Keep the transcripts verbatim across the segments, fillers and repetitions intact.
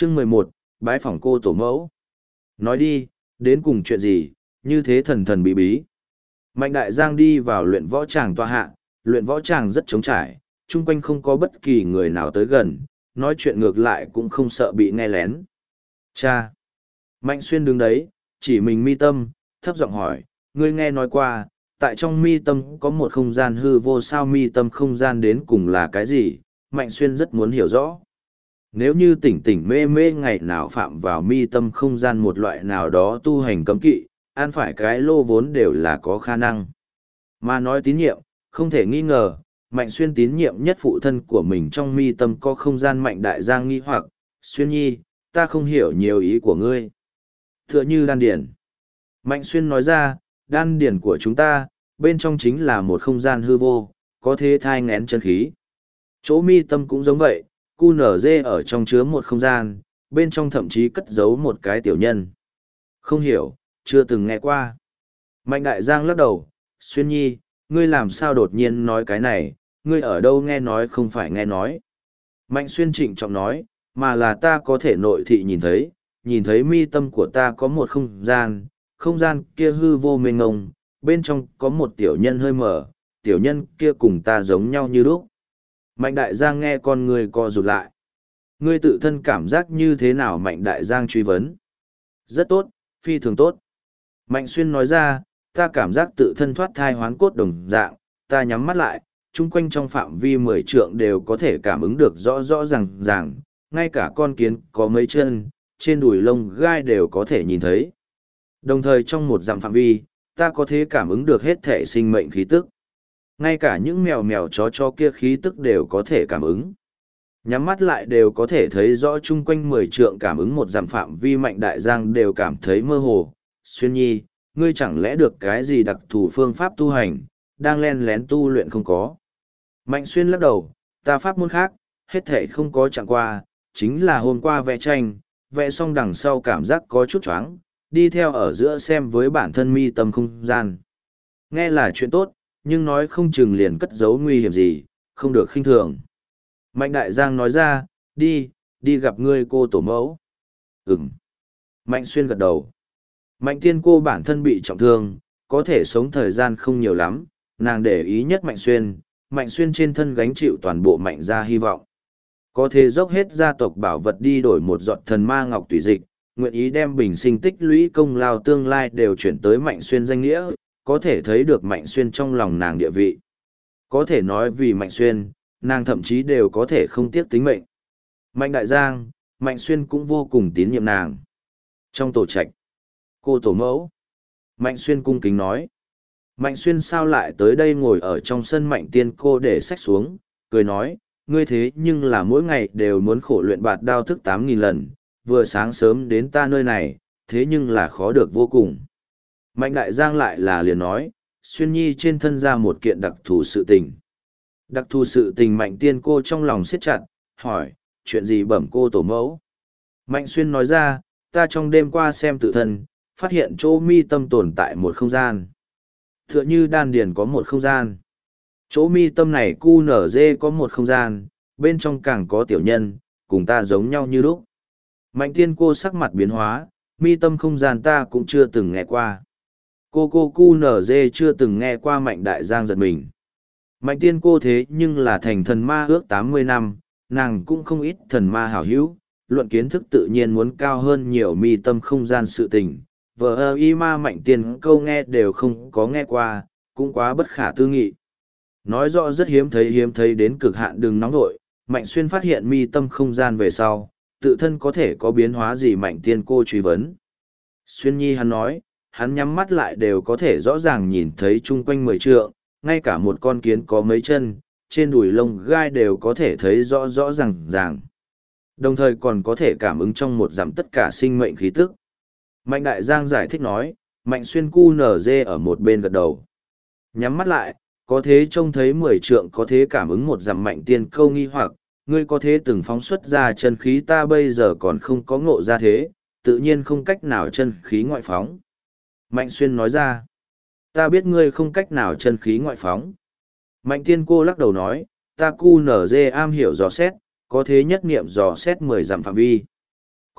Chương mười một, bái phỏng cô tổ mẫu. Nói đi, đến cùng chuyện gì, như thế thần thần bí bí. Mạnh Đại Giang đi vào luyện võ tràng tọa hạ, luyện võ tràng rất trống trải, chung quanh không có bất kỳ người nào tới gần, nói chuyện ngược lại cũng không sợ bị nghe lén. Cha! Mạnh Xuyên đứng đấy, chỉ mình mi tâm, thấp giọng hỏi, ngươi nghe nói qua, tại trong mi tâm có một không gian hư vô, sao mi tâm không gian đến cùng là cái gì? Mạnh Xuyên rất muốn hiểu rõ. Nếu như tỉnh tỉnh mê mê ngày nào phạm vào mi tâm không gian một loại nào đó tu hành cấm kỵ, ăn phải cái lô vốn đều là có khả năng. Mà nói tín nhiệm, không thể nghi ngờ, Mạnh Xuyên tín nhiệm nhất phụ thân của mình trong mi tâm có không gian. Mạnh Đại Giang nghi hoặc, Xuyên nhi, ta không hiểu nhiều ý của ngươi. Tựa như đan điển. Mạnh Xuyên nói ra, đan điển của chúng ta, bên trong chính là một không gian hư vô, có thể thai ngén chân khí. Chỗ mi tâm cũng giống vậy, cu nở dê ở trong chứa một không gian, bên trong thậm chí cất giấu một cái tiểu nhân. Không hiểu, chưa từng nghe qua. Mạnh Đại Giang lắc đầu, Xuyên nhi, ngươi làm sao đột nhiên nói cái này, ngươi ở đâu nghe nói không phải nghe nói. Mạnh Xuyên trịnh trọng nói, mà là ta có thể nội thị nhìn thấy, nhìn thấy mi tâm của ta có một không gian, không gian kia hư vô mênh ngông, bên trong có một tiểu nhân hơi mở, tiểu nhân kia cùng ta giống nhau như lúc. Mạnh Đại Giang nghe con người co rụt lại. Ngươi tự thân cảm giác như thế nào? Mạnh Đại Giang truy vấn. Rất tốt, phi thường tốt. Mạnh Xuyên nói ra, ta cảm giác tự thân thoát thai hoán cốt đồng dạng, ta nhắm mắt lại, chung quanh trong phạm vi mười trượng đều có thể cảm ứng được rõ rõ ràng ràng, ngay cả con kiến có mấy chân, trên đùi lông gai đều có thể nhìn thấy. Đồng thời trong một dặm phạm vi, ta có thể cảm ứng được hết thể sinh mệnh khí tức. Ngay cả những mèo mèo chó chó kia khí tức đều có thể cảm ứng. Nhắm mắt lại đều có thể thấy rõ chung quanh mười trượng cảm ứng một dặm phạm vi. Mạnh Đại Giang đều cảm thấy mơ hồ. Xuyên nhi, ngươi chẳng lẽ được cái gì đặc thù phương pháp tu hành, đang len lén tu luyện không có. Mạnh Xuyên lắc đầu, ta pháp môn khác, hết thể không có chẳng qua, chính là hôm qua vẽ tranh, vẽ xong đằng sau cảm giác có chút choáng, đi theo ở giữa xem với bản thân mi tâm không gian. Nghe là chuyện tốt, nhưng nói không chừng liền cất giấu nguy hiểm gì, không được khinh thường. Mạnh Đại Giang nói ra, đi, đi gặp ngươi cô tổ mẫu. Ừm. Mạnh Xuyên gật đầu. Mạnh Tiên cô bản thân bị trọng thương, có thể sống thời gian không nhiều lắm, nàng để ý nhất Mạnh Xuyên, Mạnh Xuyên trên thân gánh chịu toàn bộ Mạnh gia hy vọng. Có thể dốc hết gia tộc bảo vật đi đổi một giọt thần ma ngọc tùy dịch, nguyện ý đem bình sinh tích lũy công lao tương lai đều chuyển tới Mạnh Xuyên danh nghĩa, có thể thấy được Mạnh Xuyên trong lòng nàng địa vị. Có thể nói vì Mạnh Xuyên, nàng thậm chí đều có thể không tiếc tính mệnh. Mạnh Đại Giang, Mạnh Xuyên cũng vô cùng tín nhiệm nàng. Trong tổ trạch, cô tổ mẫu, Mạnh Xuyên cung kính nói. Mạnh Xuyên sao lại tới đây ngồi ở trong sân. Mạnh Tiên cô để sách xuống, cười nói, ngươi thế nhưng là mỗi ngày đều muốn khổ luyện bạt đao thức tám nghìn lần, vừa sáng sớm đến ta nơi này, thế nhưng là khó được vô cùng. Mạnh Đại Giang lại là liền nói, Xuyên nhi trên thân ra một kiện đặc thù sự tình. Đặc thù sự tình? Mạnh Tiên cô trong lòng siết chặt, hỏi, chuyện gì bẩm cô tổ mẫu? Mạnh Xuyên nói ra, ta trong đêm qua xem tự thân, phát hiện chỗ mi tâm tồn tại một không gian. Tựa như đan điền có một không gian. Chỗ mi tâm này cu nở dê có một không gian, bên trong càng có tiểu nhân, cùng ta giống nhau như lúc. Mạnh Tiên cô sắc mặt biến hóa, mi tâm không gian ta cũng chưa từng nghe qua. Cô cô cu nở dê chưa từng nghe qua. Mạnh Đại Giang giật mình. Mạnh Tiên cô thế nhưng là thành thần ma ước tám mươi năm, nàng cũng không ít thần ma hảo hữu, luận kiến thức tự nhiên muốn cao hơn nhiều mi tâm không gian sự tình. Vợ ơ y ma Mạnh Tiên câu nghe đều không có nghe qua, cũng quá bất khả tư nghị. Nói rõ rất hiếm thấy, hiếm thấy đến cực hạn, đừng nóng vội. Mạnh Xuyên phát hiện mi tâm không gian về sau, tự thân có thể có biến hóa gì? Mạnh Tiên cô truy vấn. Xuyên nhi, hắn nói, hắn nhắm mắt lại đều có thể rõ ràng nhìn thấy chung quanh mười trượng, ngay cả một con kiến có mấy chân, trên đùi lông gai đều có thể thấy rõ rõ ràng ràng. Đồng thời còn có thể cảm ứng trong một dặm tất cả sinh mệnh khí tức. Mạnh Đại Giang giải thích nói, Mạnh Xuyên cu nở dê ở một bên gật đầu. Nhắm mắt lại, có thế trông thấy mười trượng, có thế cảm ứng một dặm. Mạnh Tiên câu nghi hoặc, ngươi có thế từng phóng xuất ra chân khí, ta bây giờ còn không có ngộ ra thế, tự nhiên không cách nào chân khí ngoại phóng. Mạnh Xuyên nói ra, ta biết ngươi không cách nào chân khí ngoại phóng. Mạnh Tiên cô lắc đầu nói, ta cu nở dê am hiểu dò xét, có thế nhất niệm dò xét mười dặm phạm vi.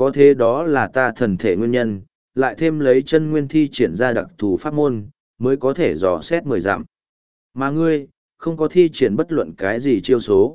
có thế đó là ta thần thể nguyên nhân, lại thêm lấy chân nguyên thi triển ra đặc thù pháp môn, mới có thể dò xét mười dặm. Mà ngươi, không có thi triển bất luận cái gì chiêu số.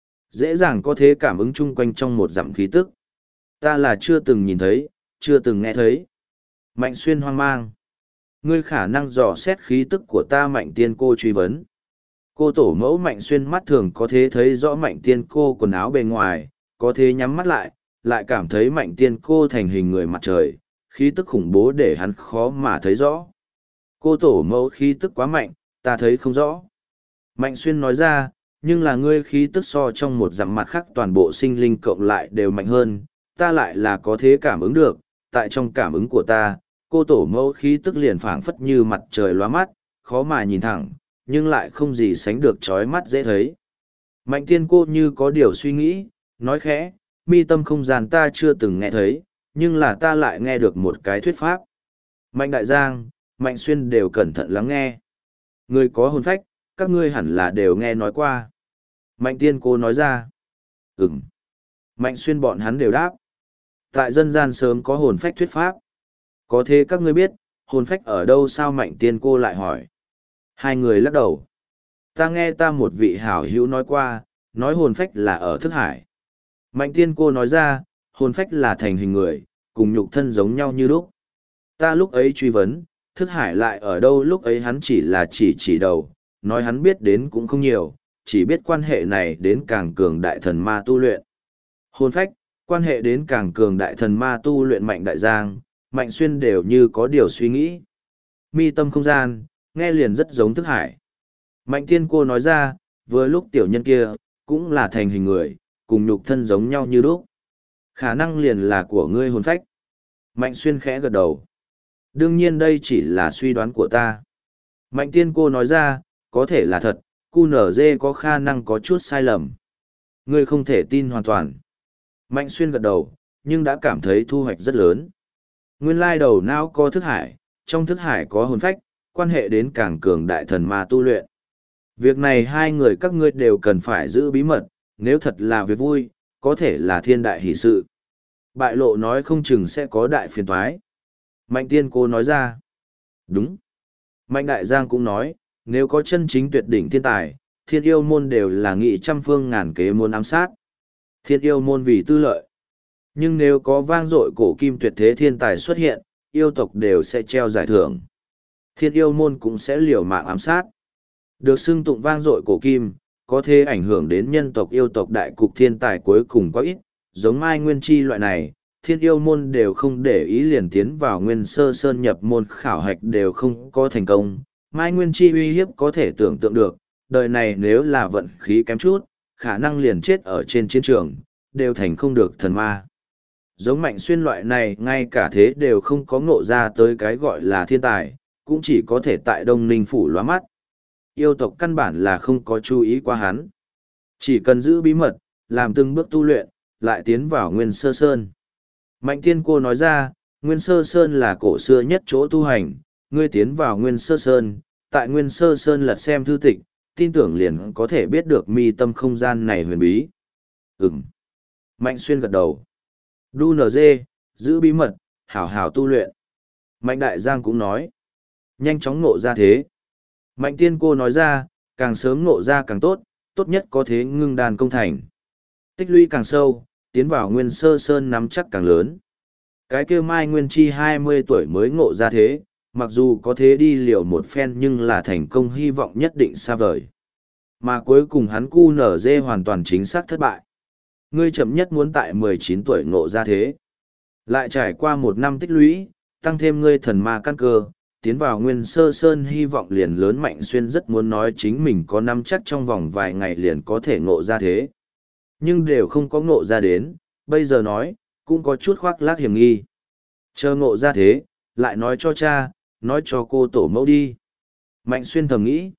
Dễ dàng có thế cảm ứng chung quanh trong một dặm khí tức. Ta là chưa từng nhìn thấy, chưa từng nghe thấy. Mạnh Xuyên hoang mang. Ngươi khả năng dò xét khí tức của ta Mạnh Tiên Cô truy vấn. Cô tổ mẫu Mạnh Xuyên mắt thường có thể thấy rõ Mạnh Tiên Cô quần áo bề ngoài, có thể nhắm mắt lại, lại cảm thấy Mạnh Tiên Cô thành hình người mặt trời, khí tức khủng bố để hắn khó mà thấy rõ. Cô tổ mẫu khí tức quá mạnh, ta thấy không rõ. Mạnh Xuyên nói ra, nhưng là ngươi khí tức so trong một dặm mặt khác toàn bộ sinh linh cộng lại đều mạnh hơn, ta lại là có thế cảm ứng được, tại trong cảm ứng của ta, cô tổ mẫu khí tức liền phảng phất như mặt trời lóa mắt, khó mà nhìn thẳng, nhưng lại không gì sánh được chói mắt dễ thấy. Mạnh Tiên Cô như có điều suy nghĩ, nói khẽ, mi tâm không gian ta chưa từng nghe thấy, nhưng là ta lại nghe được một cái thuyết pháp. Mạnh Đại Giang, Mạnh Xuyên đều cẩn thận lắng nghe. Người có hồn phách, các ngươi hẳn là đều nghe nói qua. Mạnh Tiên Cô nói ra. Ừm. Mạnh Xuyên bọn hắn đều đáp. Tại dân gian sớm có hồn phách thuyết pháp. Có thế các ngươi biết, hồn phách ở đâu sao Mạnh Tiên Cô lại hỏi. Hai người lắc đầu. Ta nghe ta một vị hảo hữu nói qua, nói hồn phách là ở thức hải. Mạnh Tiên Cô nói ra, hồn phách là thành hình người, cùng nhục thân giống nhau như lúc. Ta lúc ấy truy vấn, thức hải lại ở đâu lúc ấy hắn chỉ là chỉ chỉ đầu, nói hắn biết đến cũng không nhiều, chỉ biết quan hệ này đến càng cường đại thần ma tu luyện. Hồn phách, quan hệ đến càng cường đại thần ma tu luyện Mạnh Đại Giang, Mạnh Xuyên đều như có điều suy nghĩ. Mi tâm không gian, nghe liền rất giống thức hải. Mạnh Tiên Cô nói ra, vừa lúc tiểu nhân kia, cũng là thành hình người, cùng nhục thân giống nhau như lúc. Khả năng liền là của ngươi hồn phách. Mạnh Xuyên khẽ gật đầu. Đương nhiên đây chỉ là suy đoán của ta. Mạnh Tiên Cô nói ra, có thể là thật, cu nở dê có khả năng có chút sai lầm. Ngươi không thể tin hoàn toàn. Mạnh Xuyên gật đầu, nhưng đã cảm thấy thu hoạch rất lớn. Nguyên lai đầu não có thức hải, trong thức hải có hồn phách, quan hệ đến càng cường đại thần ma tu luyện. Việc này hai người các ngươi đều cần phải giữ bí mật, nếu thật là việc vui, có thể là thiên đại hỷ sự. Bại lộ nói không chừng sẽ có đại phiền toái. Mạnh Tiên Cô nói ra. Đúng. Mạnh Đại Giang cũng nói, nếu có chân chính tuyệt đỉnh thiên tài, thiên yêu môn đều là nghị trăm phương ngàn kế muốn ám sát. Thiên yêu môn vì tư lợi. Nhưng nếu có vang dội cổ kim tuyệt thế thiên tài xuất hiện, yêu tộc đều sẽ treo giải thưởng. Thiên yêu môn cũng sẽ liều mạng ám sát. Được xưng tụng vang dội cổ kim, có thể ảnh hưởng đến nhân tộc yêu tộc đại cục thiên tài cuối cùng có ít, giống Mai Nguyên Chi loại này, thiên yêu môn đều không để ý liền tiến vào Nguyên Sơ Sơn nhập môn khảo hạch đều không có thành công. Mai Nguyên Chi uy hiếp có thể tưởng tượng được, đời này nếu là vận khí kém chút, khả năng liền chết ở trên chiến trường, đều thành không được thần ma. Giống Mạnh Xuyên loại này ngay cả thế đều không có ngộ ra tới cái gọi là thiên tài, cũng chỉ có thể tại Đông Ninh Phủ lóa mắt. Yêu tộc căn bản là không có chú ý qua hắn. Chỉ cần giữ bí mật, làm từng bước tu luyện, lại tiến vào Nguyên Sơ Sơn. Mạnh Tiên Cô nói ra, Nguyên Sơ Sơn là cổ xưa nhất chỗ tu hành, ngươi tiến vào Nguyên Sơ Sơn, tại Nguyên Sơ Sơn lật xem thư tịch, tin tưởng liền có thể biết được mi tâm không gian này huyền bí. Ừm. Mạnh Xuyên gật đầu. Đu nờ dê, giữ bí mật, hảo hảo tu luyện. Mạnh Đại Giang cũng nói. Nhanh chóng ngộ ra thế. Mạnh Tiên Cô nói ra, càng sớm ngộ ra càng tốt, tốt nhất có thế ngưng đàn công thành. Tích lũy càng sâu, tiến vào Nguyên Sơ Sơn nắm chắc càng lớn. Cái kia Mai Nguyên Chi hai mươi tuổi mới ngộ ra thế, mặc dù có thế đi liều một phen nhưng là thành công hy vọng nhất định xa vời. Mà cuối cùng hắn cu nở dê hoàn toàn chính xác thất bại. Ngươi chậm nhất muốn tại mười chín tuổi ngộ ra thế. Lại trải qua một năm tích lũy, tăng thêm ngươi thần ma căn cơ, tiến vào Nguyên Sơ Sơn hy vọng liền lớn. Mạnh Xuyên rất muốn nói chính mình có năm chắc trong vòng vài ngày liền có thể ngộ ra thế. Nhưng đều không có ngộ ra đến, bây giờ nói, cũng có chút khoác lác hiểm nghi. Chờ ngộ ra thế, lại nói cho cha, nói cho cô tổ mẫu đi. Mạnh Xuyên thầm nghĩ.